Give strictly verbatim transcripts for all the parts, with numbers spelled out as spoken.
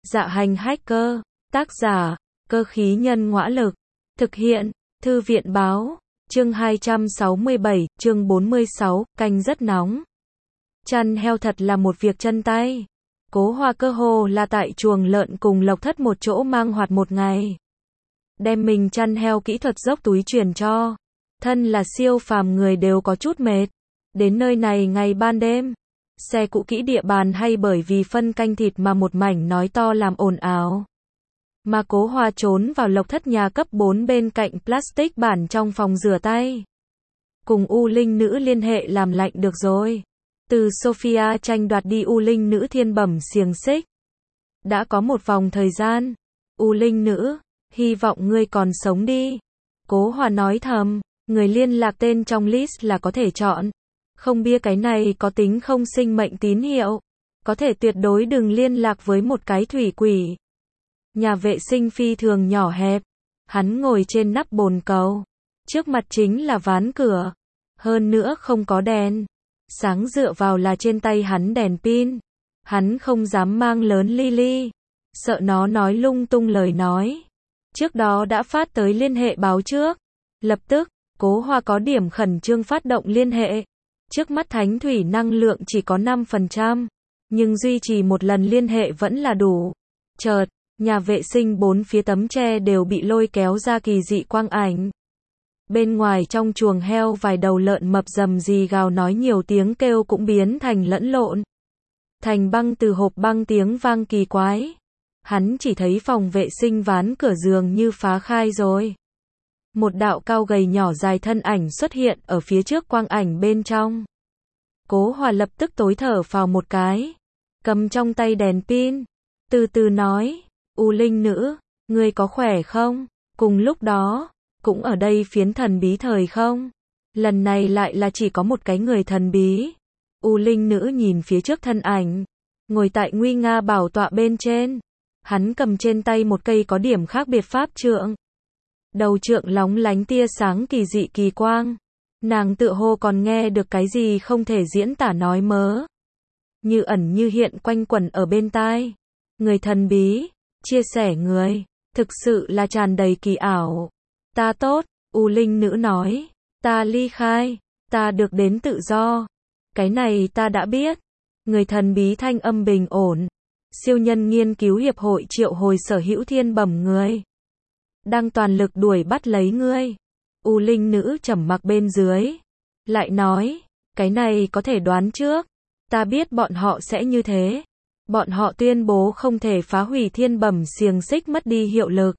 Dạ hành hacker, tác giả, cơ khí nhân ngõa lực, thực hiện, thư viện báo, chương hai trăm sáu mươi bảy, chương bốn mươi sáu, canh rất nóng. Chăn heo thật là một việc chân tay. Cố Hoa cơ hồ là tại chuồng lợn cùng Lộc Thất một chỗ mang hoạt một ngày. Đem mình chăn heo kỹ thuật dốc túi truyền cho. Thân là siêu phàm người đều có chút mệt. Đến nơi này ngày ban đêm. Xe cũ kỹ địa bàn hay bởi vì phân canh thịt mà một mảnh nói to làm ồn ào. Mà Cố Hoa trốn vào Lộc Thất nhà cấp bốn bên cạnh plastic bản trong phòng rửa tay. Cùng U Linh nữ liên hệ làm lạnh được rồi. Từ Sophia tranh đoạt đi U Linh nữ thiên bẩm xiềng xích. Đã có một vòng thời gian. U Linh nữ, hy vọng ngươi còn sống đi. Cố Hoa nói thầm, người liên lạc tên trong list là có thể chọn. Không bia cái này có tính không sinh mệnh tín hiệu. Có thể tuyệt đối đừng liên lạc với một cái thủy quỷ. Nhà vệ sinh phi thường nhỏ hẹp. Hắn ngồi trên nắp bồn cầu. Trước mặt chính là ván cửa. Hơn nữa không có đèn. Sáng dựa vào là trên tay hắn đèn pin. Hắn không dám mang lớn Lily. Sợ nó nói lung tung lời nói. Trước đó đã phát tới liên hệ báo trước. Lập tức, Cố Hoa có điểm khẩn trương phát động liên hệ. Trước mắt thánh thủy năng lượng chỉ có năm phần trăm. Nhưng duy trì một lần liên hệ vẫn là đủ. Chợt, nhà vệ sinh bốn phía tấm tre đều bị lôi kéo ra kỳ dị quang ảnh. Bên ngoài trong chuồng heo vài đầu lợn mập rầm rì gào nói nhiều tiếng kêu cũng biến thành lẫn lộn. Thành băng từ hộp băng tiếng vang kỳ quái. Hắn chỉ thấy phòng vệ sinh ván cửa giường như phá khai rồi. Một đạo cao gầy nhỏ dài thân ảnh xuất hiện ở phía trước quang ảnh bên trong. Cố Hoa lập tức tối thở phào một cái. Cầm trong tay đèn pin. Từ từ nói, U Linh nữ, ngươi có khỏe không? Cùng lúc đó, cũng ở đây phiến thần bí thời không? Lần này lại là chỉ có một cái người thần bí. U Linh nữ nhìn phía trước thân ảnh. Ngồi tại nguy nga bảo tọa bên trên. Hắn cầm trên tay một cây có điểm khác biệt pháp trượng. Đầu trượng lóng lánh tia sáng kỳ dị kỳ quang. Nàng tựa hồ còn nghe được cái gì không thể diễn tả nói mớ. Như ẩn như hiện quanh quẩn ở bên tai. Người thần bí, chia sẻ người, thực sự là tràn đầy kỳ ảo. Ta tốt, U Linh nữ nói. Ta ly khai, ta được đến tự do. Cái này ta đã biết. Người thần bí thanh âm bình ổn. Siêu nhân nghiên cứu hiệp hội triệu hồi sở hữu thiên bẩm người. Đang toàn lực đuổi bắt lấy ngươi. U Linh nữ trầm mặc bên dưới. Lại nói, cái này có thể đoán trước. Ta biết bọn họ sẽ như thế. Bọn họ tuyên bố không thể phá hủy thiên bẩm xiềng xích mất đi hiệu lực.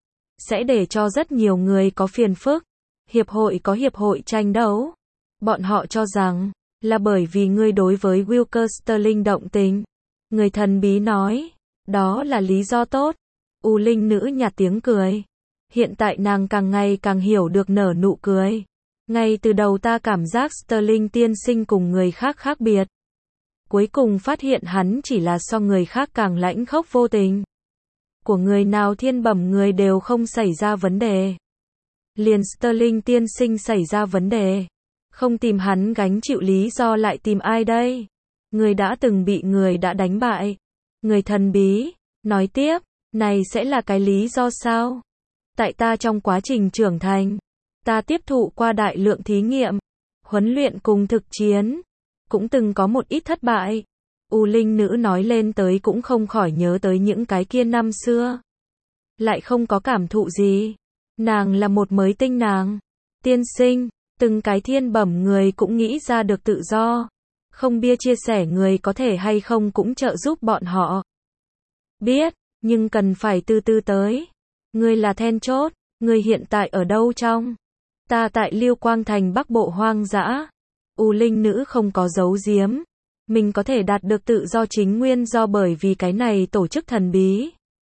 Sẽ để cho rất nhiều người có phiền phức. Hiệp hội có hiệp hội tranh đấu. Bọn họ cho rằng, là bởi vì ngươi đối với Wilker Sterling động tình. Người thần bí nói, đó là lý do tốt. U Linh nữ nhạt tiếng cười. Hiện tại nàng càng ngày càng hiểu được nở nụ cười. Ngay từ đầu ta cảm giác Sterling tiên sinh cùng người khác khác biệt. Cuối cùng phát hiện hắn chỉ là so người khác càng lãnh khốc vô tình. Của người nào thiên bẩm người đều không xảy ra vấn đề. Liền Sterling tiên sinh xảy ra vấn đề. Không tìm hắn gánh chịu lý do lại tìm ai đây? Người đã từng bị người đã đánh bại. Người thần bí, nói tiếp, này sẽ là cái lý do sao? Tại ta trong quá trình trưởng thành, ta tiếp thụ qua đại lượng thí nghiệm, huấn luyện cùng thực chiến, cũng từng có một ít thất bại. U Linh nữ nói lên tới cũng không khỏi nhớ tới những cái kia năm xưa. Lại không có cảm thụ gì. Nàng là một mới tinh nàng. Tiên sinh, từng cái thiên bẩm người cũng nghĩ ra được tự do. Không bia chia sẻ người có thể hay không cũng trợ giúp bọn họ. Biết, nhưng cần phải từ từ tới. Ngươi là then chốt, ngươi hiện tại ở đâu trong? Ta tại Liêu Quang Thành Bắc Bộ hoang dã. U Linh nữ không có giấu giếm. Mình có thể đạt được tự do chính nguyên do bởi vì cái này tổ chức thần bí.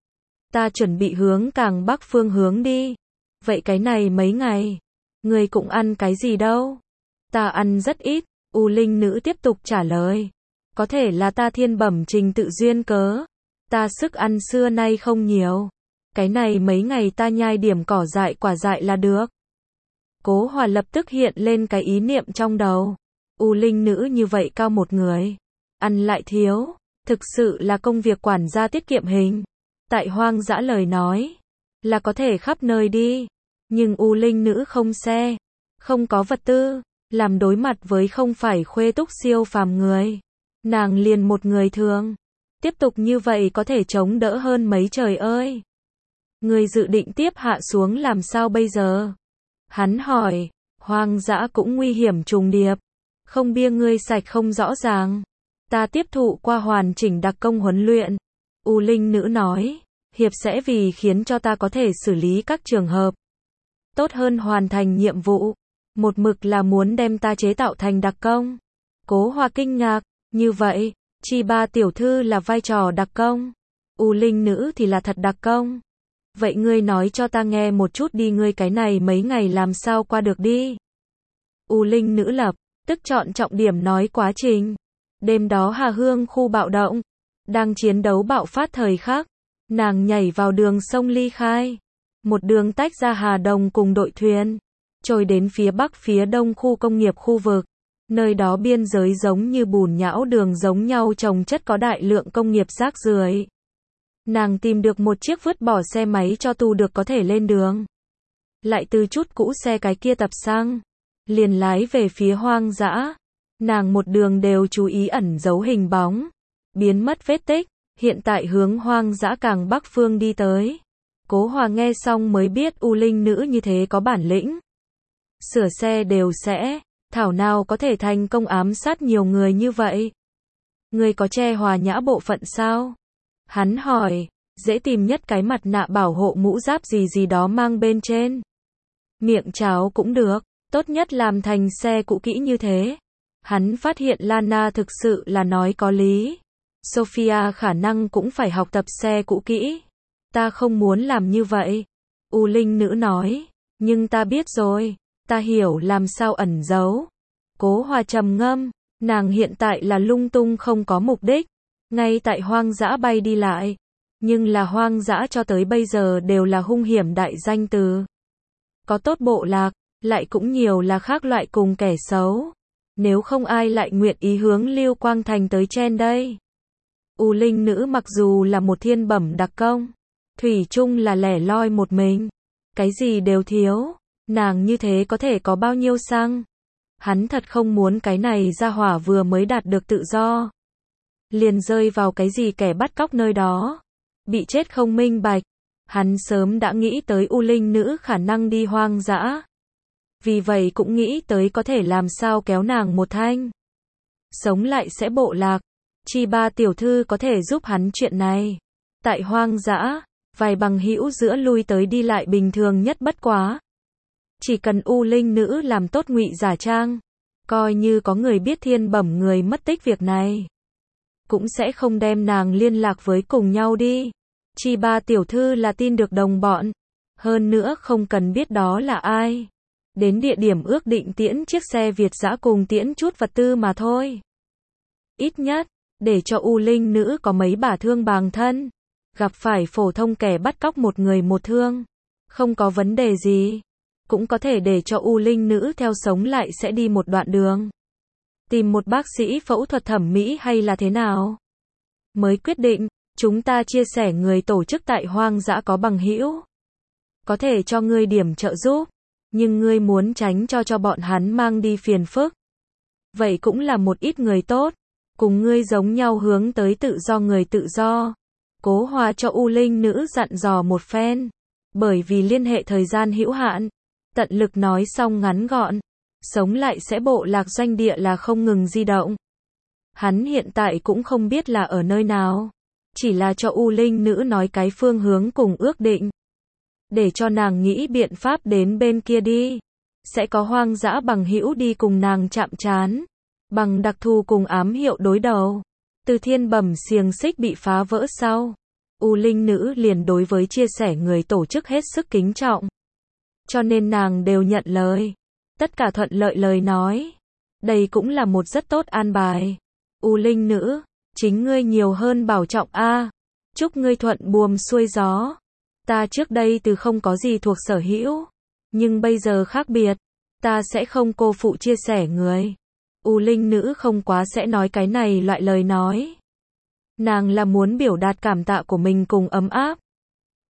Ta chuẩn bị hướng càng bắc phương hướng đi. Vậy cái này mấy ngày? Ngươi cũng ăn cái gì đâu? Ta ăn rất ít. U Linh nữ tiếp tục trả lời. Có thể là ta thiên bẩm trình tự duyên cớ. Ta sức ăn xưa nay không nhiều. Cái này mấy ngày ta nhai điểm cỏ dại quả dại là được. Cố Hoa lập tức hiện lên cái ý niệm trong đầu. U Linh nữ như vậy cao một người. Ăn lại thiếu. Thực sự là công việc quản gia tiết kiệm hình. Tại hoang dã lời nói, là có thể khắp nơi đi. Nhưng U Linh nữ không xe, không có vật tư, làm đối mặt với không phải khuê túc siêu phàm người. Nàng liền một người thường. Tiếp tục như vậy có thể chống đỡ hơn mấy trời ơi. Người dự định tiếp hạ xuống làm sao bây giờ? Hắn hỏi, hoang dã cũng nguy hiểm trùng điệp. Không bia ngươi sạch không rõ ràng. Ta tiếp thụ qua hoàn chỉnh đặc công huấn luyện. U Linh nữ nói, hiệp sẽ vì khiến cho ta có thể xử lý các trường hợp. Tốt hơn hoàn thành nhiệm vụ. Một mực là muốn đem ta chế tạo thành đặc công. Cố Hòa kinh ngạc, như vậy, Chi Ba tiểu thư là vai trò đặc công. U Linh nữ thì là thật đặc công. Vậy ngươi nói cho ta nghe một chút đi, ngươi cái này mấy ngày làm sao qua được đi. U Linh nữ lập tức chọn trọng điểm nói quá trình. Đêm đó Hà Hương khu bạo động, đang chiến đấu bạo phát thời khắc, nàng nhảy vào đường sông ly khai, một đường tách ra Hà Đồng cùng đội thuyền, trôi đến phía bắc phía đông khu công nghiệp khu vực. Nơi đó biên giới giống như bùn nhão đường giống nhau trồng chất có đại lượng công nghiệp rác rưởi. Nàng tìm được một chiếc vứt bỏ xe máy cho tu được có thể lên đường. Lại từ chút cũ xe cái kia tập xăng, liền lái về phía hoang dã. Nàng một đường đều chú ý ẩn giấu hình bóng, biến mất vết tích, hiện tại hướng hoang dã càng bắc phương đi tới. Cố Hòa nghe xong mới biết U Linh nữ như thế có bản lĩnh. Sửa xe đều sẽ, thảo nào có thể thành công ám sát nhiều người như vậy. Người có che hòa nhã bộ phận sao? Hắn hỏi, dễ tìm nhất cái mặt nạ bảo hộ mũ giáp gì gì đó mang bên trên. Miệng cháo cũng được, tốt nhất làm thành xe cũ kỹ như thế. Hắn phát hiện Lana thực sự là nói có lý. Sophia khả năng cũng phải học tập xe cũ kỹ. Ta không muốn làm như vậy. U Linh nữ nói, nhưng ta biết rồi, ta hiểu làm sao ẩn giấu. Cố Hòa trầm ngâm, nàng hiện tại là lung tung không có mục đích, ngay tại hoang dã bay đi lại. Nhưng là hoang dã cho tới bây giờ đều là hung hiểm đại danh từ. Có tốt bộ lạc, lại cũng nhiều là khác loại cùng kẻ xấu. Nếu không ai lại nguyện ý hướng Lưu Quang Thành tới chen đây. U Linh nữ mặc dù là một thiên bẩm đặc công, thủy chung là lẻ loi một mình, cái gì đều thiếu, nàng như thế có thể có bao nhiêu xăng. Hắn thật không muốn cái này ra hỏa vừa mới đạt được tự do, liền rơi vào cái gì kẻ bắt cóc nơi đó, bị chết không minh bạch. Hắn sớm đã nghĩ tới U Linh nữ khả năng đi hoang dã, vì vậy cũng nghĩ tới có thể làm sao kéo nàng một thanh, sống lại sẽ bộ lạc. Chi Ba tiểu thư có thể giúp hắn chuyện này. Tại hoang dã, vài bằng hữu giữa lui tới đi lại bình thường nhất bất quá. Chỉ cần U Linh nữ làm tốt ngụy giả trang, coi như có người biết thiên bẩm người mất tích việc này, cũng sẽ không đem nàng liên lạc với cùng nhau đi. Chi Ba tiểu thư là tin được đồng bọn, hơn nữa không cần biết đó là ai. Đến địa điểm ước định tiễn chiếc xe Việt dã cùng tiễn chút vật tư mà thôi. Ít nhất, để cho U Linh nữ có mấy bả thương bàng thân. Gặp phải phổ thông kẻ bắt cóc một người một thương, không có vấn đề gì. Cũng có thể để cho U Linh nữ theo sống lại sẽ đi một đoạn đường. Tìm một bác sĩ phẫu thuật thẩm mỹ hay là thế nào? Mới quyết định, chúng ta chia sẻ người tổ chức tại hoang dã có bằng hữu. Có thể cho ngươi điểm trợ giúp, nhưng ngươi muốn tránh cho cho bọn hắn mang đi phiền phức. Vậy cũng là một ít người tốt, cùng ngươi giống nhau hướng tới tự do người tự do. Cố Hòa cho U Linh nữ dặn dò một phen, bởi vì liên hệ thời gian hữu hạn, tận lực nói xong ngắn gọn. Sống lại sẽ bộ lạc doanh địa là không ngừng di động. Hắn hiện tại cũng không biết là ở nơi nào, chỉ là cho U Linh nữ nói cái phương hướng cùng ước định, để cho nàng nghĩ biện pháp đến bên kia đi. Sẽ có hoang dã bằng hữu đi cùng nàng chạm trán, bằng đặc thù cùng ám hiệu đối đầu. Từ thiên bẩm xiềng xích bị phá vỡ sau, U Linh nữ liền đối với chia sẻ người tổ chức hết sức kính trọng, cho nên nàng đều nhận lời. Tất cả thuận lợi lời nói. Đây cũng là một rất tốt an bài. U Linh nữ, chính ngươi nhiều hơn bảo trọng a. Chúc ngươi thuận buồm xuôi gió. Ta trước đây từ không có gì thuộc sở hữu, nhưng bây giờ khác biệt, ta sẽ không cô phụ chia sẻ người. U Linh nữ không quá sẽ nói cái này loại lời nói. Nàng là muốn biểu đạt cảm tạ của mình cùng ấm áp.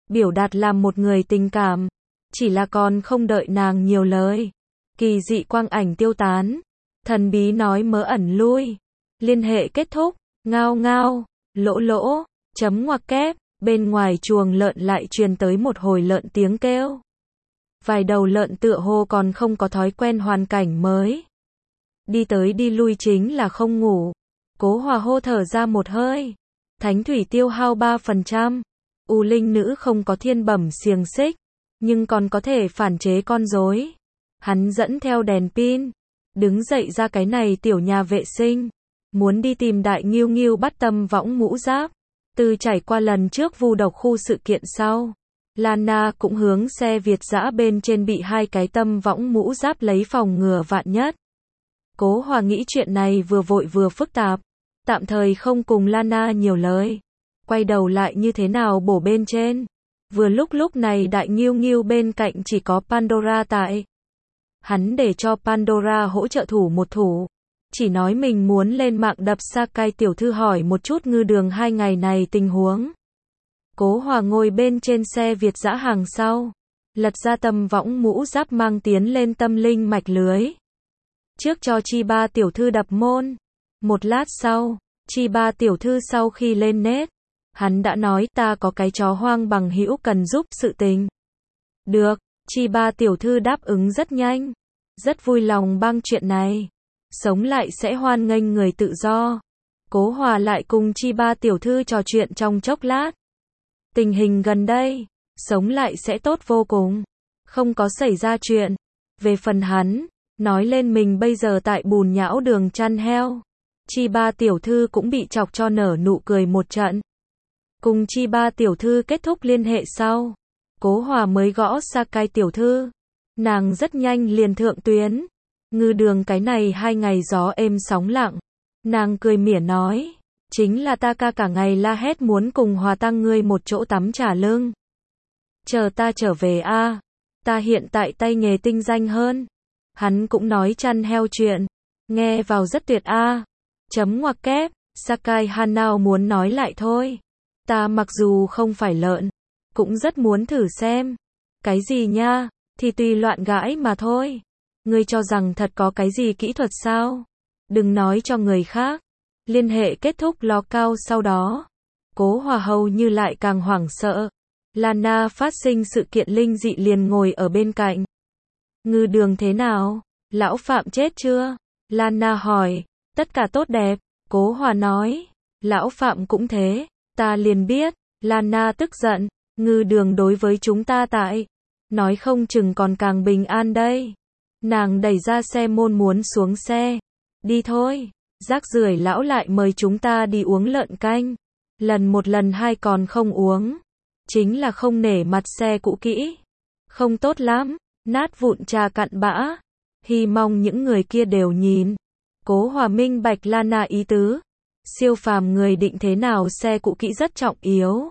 biểu đạt làm một người tình cảm. Chỉ là còn không đợi nàng nhiều lời. Kỳ dị quang ảnh tiêu tán. Thần bí nói mớ ẩn lui. Liên hệ kết thúc. Ngao ngao. Lỗ lỗ. Chấm ngoặc kép. Bên ngoài chuồng lợn lại truyền tới một hồi lợn tiếng kêu. Vài đầu lợn tựa hồ còn không có thói quen hoàn cảnh mới. Đi tới đi lui chính là không ngủ. Cố Hòa hô thở ra một hơi. Thánh thủy tiêu hao ba phần trăm. U linh nữ không có thiên bẩm xiềng xích, nhưng còn có thể phản chế con rối. Hắn dẫn theo đèn pin, đứng dậy ra cái này tiểu nhà vệ sinh, muốn đi tìm Đại Ngưu Ngưu bắt Tâm Võng Mũ Giáp. Từ trải qua lần trước vu độc khu sự kiện sau, Lana cũng hướng xe Việt dã bên trên bị hai cái Tâm Võng Mũ Giáp lấy phòng ngừa vạn nhất. Cố Hòa nghĩ chuyện này vừa vội vừa phức tạp, tạm thời không cùng Lana nhiều lời. Quay đầu lại như thế nào bổ bên trên. Vừa lúc lúc này Đại Ngưu Ngưu bên cạnh chỉ có Pandora tại. Hắn để cho Pandora hỗ trợ thủ một thủ. Chỉ nói mình muốn lên mạng đập Sakai tiểu thư hỏi một chút ngư đường hai ngày này tình huống. Cố Hòa ngồi bên trên xe Việt dã hàng sau. Lật ra Tâm Võng Mũ Giáp mang tiến lên tâm linh mạch lưới. Trước cho Chi Ba tiểu thư đập môn. Một lát sau, Chi Ba tiểu thư sau khi lên nét, hắn đã nói ta có cái chó hoang bằng hữu cần giúp sự tình. Được, Chi Ba tiểu thư đáp ứng rất nhanh. Rất vui lòng bang chuyện này. Sống lại sẽ hoan nghênh người tự do. Cố Hòa lại cùng Chi Ba tiểu thư trò chuyện trong chốc lát. Tình hình gần đây, sống lại sẽ tốt vô cùng. Không có xảy ra chuyện. Về phần hắn, nói lên mình bây giờ tại bùn nhão đường chăn heo. Chi Ba tiểu thư cũng bị chọc cho nở nụ cười một trận. Cùng Chi Ba tiểu thư kết thúc liên hệ sau, Cố Hòa mới gõ Sakai tiểu thư. Nàng rất nhanh liền thượng tuyến. Ngư đường cái này hai ngày gió êm sóng lặng. Nàng cười mỉa nói, chính là ta ca cả ngày la hét muốn cùng Hòa tăng ngươi một chỗ tắm trả lưng. Chờ ta trở về a, à. Ta hiện tại tay nghề tinh danh hơn. Hắn cũng nói chăn heo chuyện, nghe vào rất tuyệt a. À. Chấm ngoặc kép, Sakai Hanao muốn nói lại thôi. Ta mặc dù không phải lợn, cũng rất muốn thử xem. Cái gì nha, thì tùy loạn gãi mà thôi. Ngươi cho rằng thật có cái gì kỹ thuật sao? Đừng nói cho người khác. Liên hệ kết thúc ló cao sau đó. Cố Hòa hầu như lại càng hoảng sợ. Lana phát sinh sự kiện linh dị liền ngồi ở bên cạnh. Ngư đường thế nào? Lão Phạm chết chưa? Lana hỏi. Tất cả tốt đẹp. Cố Hòa nói. Lão Phạm cũng thế. Ta liền biết. Lana tức giận. Ngư đường đối với chúng ta tại. Nói không chừng còn càng bình an đây. Nàng đẩy ra xe môn muốn xuống xe. Đi thôi. Rác rưởi lão lại mời chúng ta đi uống lợn canh. Lần một lần hai còn không uống. Chính là không nể mặt xe cũ kỹ. Không tốt lắm. Nát vụn trà cặn bã. Hy mong những người kia đều nhìn. Cố Hòa minh bạch Lana ý tứ. Siêu phàm người định thế nào xe cũ kỹ rất trọng yếu.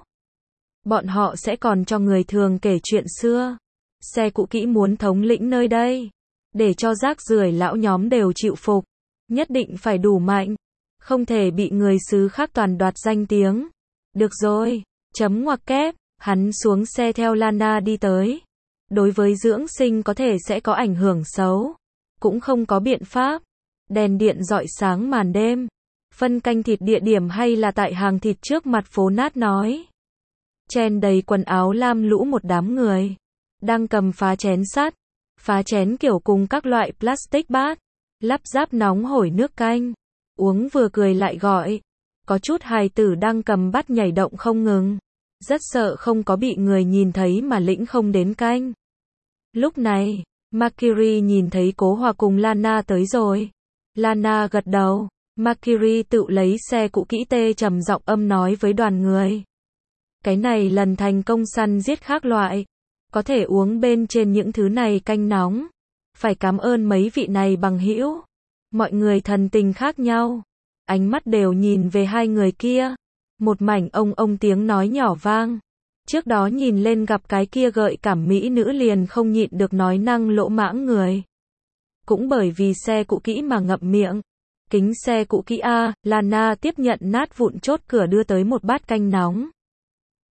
Bọn họ sẽ còn cho người thường kể chuyện xưa. Xe cũ kỹ muốn thống lĩnh nơi đây. Để cho rác rưởi lão nhóm đều chịu phục. Nhất định phải đủ mạnh. Không thể bị người xứ khác toàn đoạt danh tiếng. Được rồi. Chấm ngoặc kép. Hắn xuống xe theo Lana đi tới. Đối với dưỡng sinh có thể sẽ có ảnh hưởng xấu. Cũng không có biện pháp. Đèn điện rọi sáng màn đêm. Phân canh thịt địa điểm hay là tại hàng thịt trước mặt phố nát nói. Chen đầy quần áo lam lũ một đám người. Đang cầm phá chén sắt. Phá chén kiểu cùng các loại plastic bát. Lắp ráp nóng hổi nước canh. Uống vừa cười lại gọi. Có chút hài tử đang cầm bát nhảy động không ngừng. Rất sợ không có bị người nhìn thấy mà lĩnh không đến canh. Lúc này, Mercury nhìn thấy Cố Hòa cùng Lana tới rồi. Lana gật đầu. Mercury tự lấy xe cũ kỹ tê trầm giọng âm nói với đoàn người. Cái này lần thành công săn giết khác loại. Có thể uống bên trên những thứ này canh nóng. Phải cảm ơn mấy vị này bằng hữu. Mọi người thần tình khác nhau. Ánh mắt đều nhìn về hai người kia. Một mảnh ông ông tiếng nói nhỏ vang. Trước đó nhìn lên gặp cái kia gợi cảm mỹ nữ liền không nhịn được nói năng lỗ mãng người. Cũng bởi vì xe cũ kỹ mà ngậm miệng. Kính xe cũ kỹ a, Lana tiếp nhận nát vụn chốt cửa đưa tới một bát canh nóng.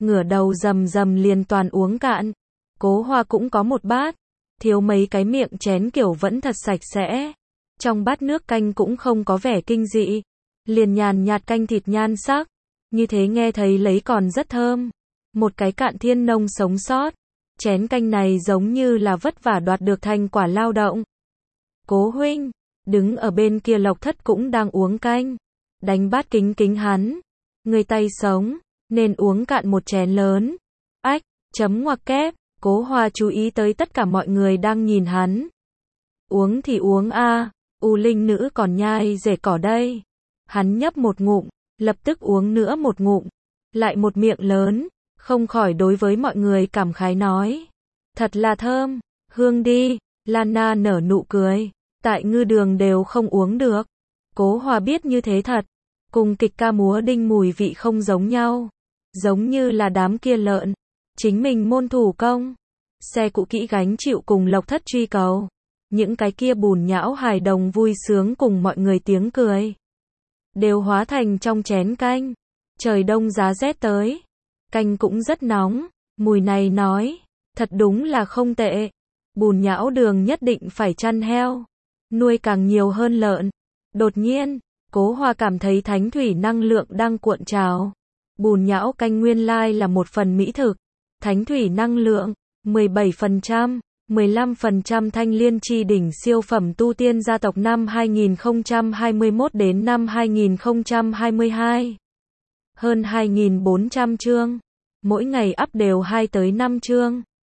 ngửa đầu rầm rầm liền toàn uống cạn. Cố Hoa cũng có một bát, thiếu mấy cái miệng chén kiểu vẫn thật sạch sẽ. Trong bát nước canh cũng không có vẻ kinh dị, liền nhàn nhạt canh thịt nhan sắc, như thế nghe thấy lấy còn rất thơm. Một cái cạn thiên nông sống sót, chén canh này giống như là vất vả đoạt được thành quả lao động. Cố huynh, đứng ở bên kia Lộc Thất cũng đang uống canh, đánh bát kính kính hắn. Người tay sống, nên uống cạn một chén lớn. Ách, chấm ngoặc kép, Cố Hoa chú ý tới tất cả mọi người đang nhìn hắn. Uống thì uống a, U Linh nữ còn nhai rể cỏ đây. Hắn nhấp một ngụm, lập tức uống nữa một ngụm, lại một miệng lớn, không khỏi đối với mọi người cảm khái nói. Thật là thơm, hương đi, Lana nở nụ cười, tại ngư đường đều không uống được. Cố Hoa biết như thế thật, cùng kịch ca múa đinh mùi vị không giống nhau, giống như là đám kia lợn, chính mình môn thủ công, xe cũ kỹ gánh chịu cùng Lộc Thất truy cầu, những cái kia bùn nhão hài đồng vui sướng cùng mọi người tiếng cười, đều hóa thành trong chén canh. Trời đông giá rét tới, canh cũng rất nóng, mùi này nói, thật đúng là không tệ. Bùn nhão đường nhất định phải chăn heo, nuôi càng nhiều hơn lợn. Đột nhiên, Cố Hoa cảm thấy thánh thủy năng lượng đang cuộn trào. Bùn nhão canh nguyên lai là một phần mỹ thực. Thánh thủy năng lượng, mười bảy phần trăm, mười lăm phần trăm thanh liên chi đỉnh siêu phẩm tu tiên gia tộc năm hai nghìn không trăm hai mươi mốt đến năm hai nghìn không trăm hai mươi hai. Hơn hai nghìn bốn trăm chương. Mỗi ngày up đều hai tới năm chương.